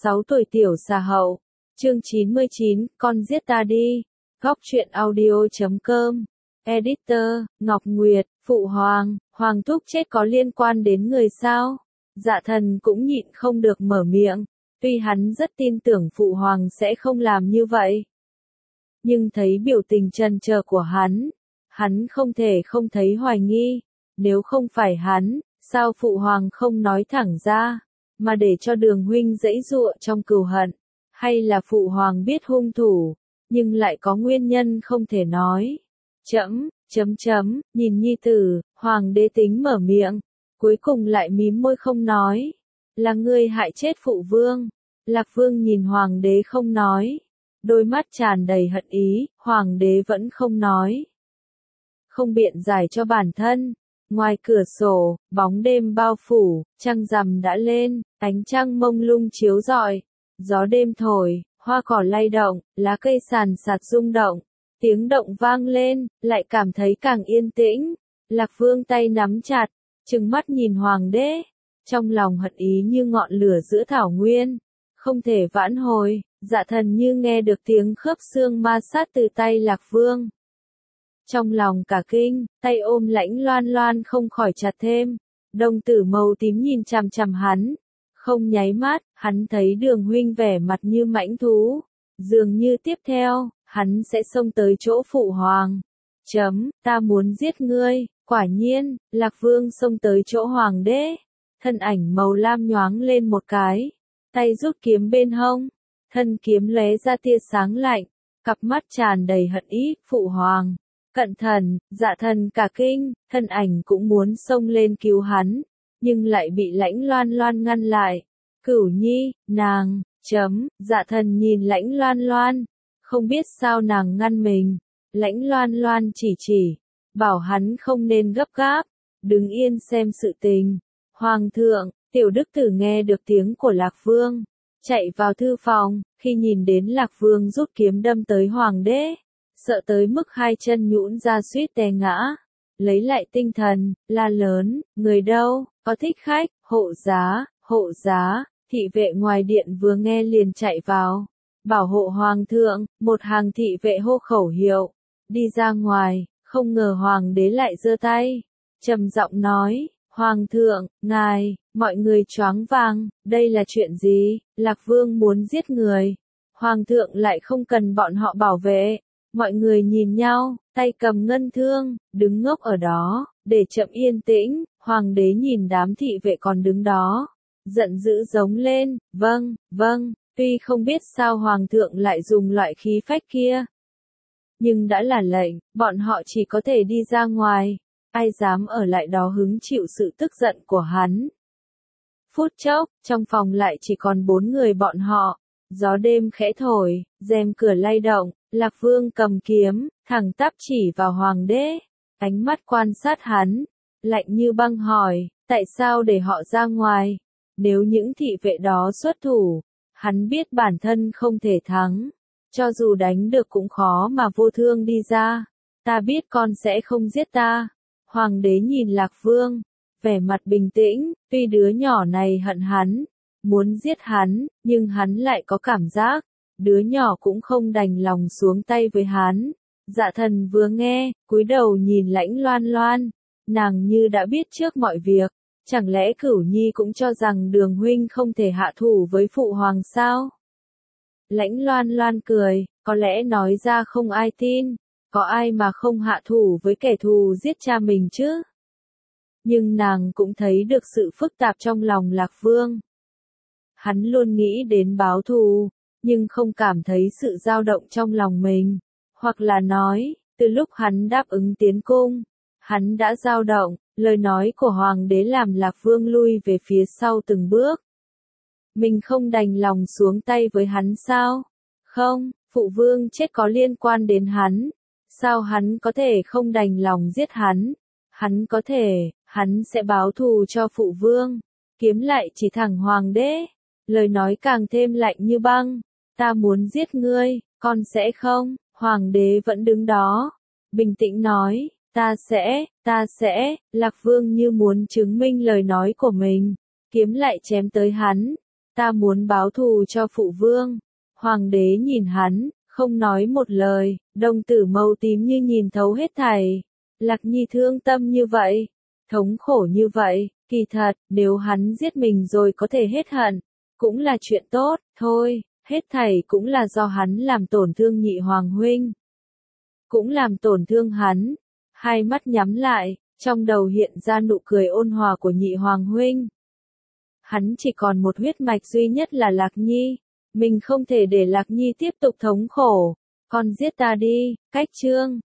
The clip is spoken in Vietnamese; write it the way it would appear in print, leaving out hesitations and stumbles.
6 tuổi tiểu xà hậu. Chương 99, con giết ta đi. Góc truyện audio.com. Editor, Ngọc Nguyệt, Phụ Hoàng, Hoàng thúc chết có liên quan đến người sao? Dạ Thần cũng nhịn không được mở miệng. Tuy hắn rất tin tưởng Phụ Hoàng sẽ không làm như vậy. Nhưng thấy biểu tình chần chờ của hắn không thể không thấy hoài nghi. Nếu không phải hắn, sao Phụ Hoàng không nói thẳng ra, mà để cho Đường huynh giãy giụa trong cừu hận? Hay là Phụ Hoàng biết hung thủ, nhưng lại có nguyên nhân không thể nói? Nhìn nhi tử, Hoàng đế tính mở miệng, cuối cùng lại mím môi không nói. Là ngươi hại chết Phụ Vương. Lạc Vương nhìn Hoàng đế không nói, đôi mắt tràn đầy hận ý. Hoàng đế vẫn không nói, không biện giải cho bản thân. Ngoài cửa sổ, bóng đêm bao phủ, trăng rằm đã lên, ánh trăng mông lung chiếu rọi. Gió đêm thổi, hoa cỏ lay động, lá cây sàn sạt rung động. Tiếng động vang lên, lại cảm thấy càng yên tĩnh. Lạc Vương tay nắm chặt, trừng mắt nhìn Hoàng đế, trong lòng hận ý như ngọn lửa giữa thảo nguyên, không thể vãn hồi. Dạ Thần như nghe được tiếng khớp xương ma sát từ tay Lạc Vương. Trong lòng cả kinh, tay ôm Lãnh Loan Loan không khỏi chặt thêm. Đồng tử màu tím nhìn chằm chằm hắn. Không nháy mắt, hắn thấy Đường huynh vẻ mặt như mãnh thú. Dường như tiếp theo, hắn sẽ xông tới chỗ Phụ Hoàng. Ta muốn giết ngươi. Quả nhiên, Lạc Vương xông tới chỗ Hoàng đế. Thân ảnh màu lam nhoáng lên một cái. Tay rút kiếm bên hông. Thân kiếm lóe ra tia sáng lạnh. Cặp mắt tràn đầy hận ý. Phụ Hoàng, cẩn thận. Dạ Thần cả kinh, thân ảnh cũng muốn xông lên cứu hắn, nhưng lại bị Lãnh Loan Loan ngăn lại. Cửu nhi, nàng. Dạ Thần nhìn Lãnh Loan Loan, không biết sao nàng ngăn mình. Lãnh Loan Loan chỉ, bảo hắn không nên gấp gáp, đứng yên xem sự tình. Hoàng thượng, Tiểu Đức Tử nghe được tiếng của Lạc Vương, chạy vào thư phòng, khi nhìn đến Lạc Vương rút kiếm đâm tới Hoàng đế, sợ tới mức hai chân nhũn ra suýt té ngã. Lấy lại tinh thần, la lớn, người đâu, có thích khách, hộ giá. Thị vệ ngoài điện vừa nghe liền chạy vào, bảo hộ Hoàng thượng. Một hàng thị vệ hô khẩu hiệu, đi ra ngoài. Không ngờ Hoàng đế lại giơ tay, trầm giọng nói, Hoàng thượng, ngài. Mọi người choáng váng, đây là chuyện gì? Lạc Vương muốn giết người, Hoàng thượng lại không cần bọn họ bảo vệ. Mọi người nhìn nhau, tay cầm ngân thương, đứng ngốc ở đó, để chậm yên tĩnh. Hoàng đế nhìn đám thị vệ còn đứng đó, giận dữ giống lên, vâng. Tuy không biết sao Hoàng thượng lại dùng loại khí phách kia, nhưng đã là lệnh, bọn họ chỉ có thể đi ra ngoài. Ai dám ở lại đó hứng chịu sự tức giận của hắn. Phút chốc, trong phòng lại chỉ còn 4 người bọn họ. Gió đêm khẽ thổi, rèm cửa lay động. Lạc Vương cầm kiếm, thẳng tắp chỉ vào Hoàng đế. Ánh mắt quan sát hắn, lạnh như băng hỏi, tại sao để họ ra ngoài? Nếu những thị vệ đó xuất thủ, hắn biết bản thân không thể thắng. Cho dù đánh được cũng khó mà vô thương đi ra. Ta biết con sẽ không giết ta. Hoàng đế nhìn Lạc Vương, vẻ mặt bình tĩnh. Tuy đứa nhỏ này hận hắn, muốn giết hắn, nhưng hắn lại có cảm giác, đứa nhỏ cũng không đành lòng xuống tay với hắn. Dạ Thần vừa nghe, cúi đầu nhìn Lãnh Loan Loan. Nàng như đã biết trước mọi việc. Chẳng lẽ Cửu nhi cũng cho rằng Đường huynh không thể hạ thủ với Phụ Hoàng sao? Lãnh Loan Loan cười, có lẽ nói ra không ai tin. Có ai mà không hạ thủ với kẻ thù giết cha mình chứ? Nhưng nàng cũng thấy được sự phức tạp trong lòng Lạc Vương. Hắn luôn nghĩ đến báo thù, nhưng không cảm thấy sự dao động trong lòng mình. Hoặc là nói, từ lúc hắn đáp ứng tiến cung, hắn đã dao động. Lời nói của Hoàng đế làm Lạc Vương lui về phía sau từng bước. Mình không đành lòng xuống tay với hắn sao? Không, Phụ Vương chết có liên quan đến hắn. Sao hắn có thể không đành lòng giết hắn? Hắn có thể, hắn sẽ báo thù cho Phụ Vương. Kiếm lại chỉ thẳng Hoàng đế. Lời nói càng thêm lạnh như băng. Ta muốn giết ngươi, con sẽ không. Hoàng đế vẫn đứng đó, bình tĩnh nói, ta sẽ. Lạc Vương như muốn chứng minh lời nói của mình. Kiếm lại chém tới hắn. Ta muốn báo thù cho phụ vương. Hoàng đế nhìn hắn, không nói một lời, đồng tử màu tím như nhìn thấu hết thảy. Lạc Nhi thương tâm như vậy, thống khổ như vậy, kỳ thật, nếu hắn giết mình rồi có thể hết hận, cũng là chuyện tốt, thôi, hết thảy cũng là do hắn làm tổn thương nhị hoàng huynh. Cũng làm tổn thương hắn. Hai mắt nhắm lại, trong đầu hiện ra nụ cười ôn hòa của nhị hoàng huynh. Hắn chỉ còn một huyết mạch duy nhất là Lạc Nhi. Mình không thể để Lạc Nhi tiếp tục thống khổ. Con giết ta đi, cách chương.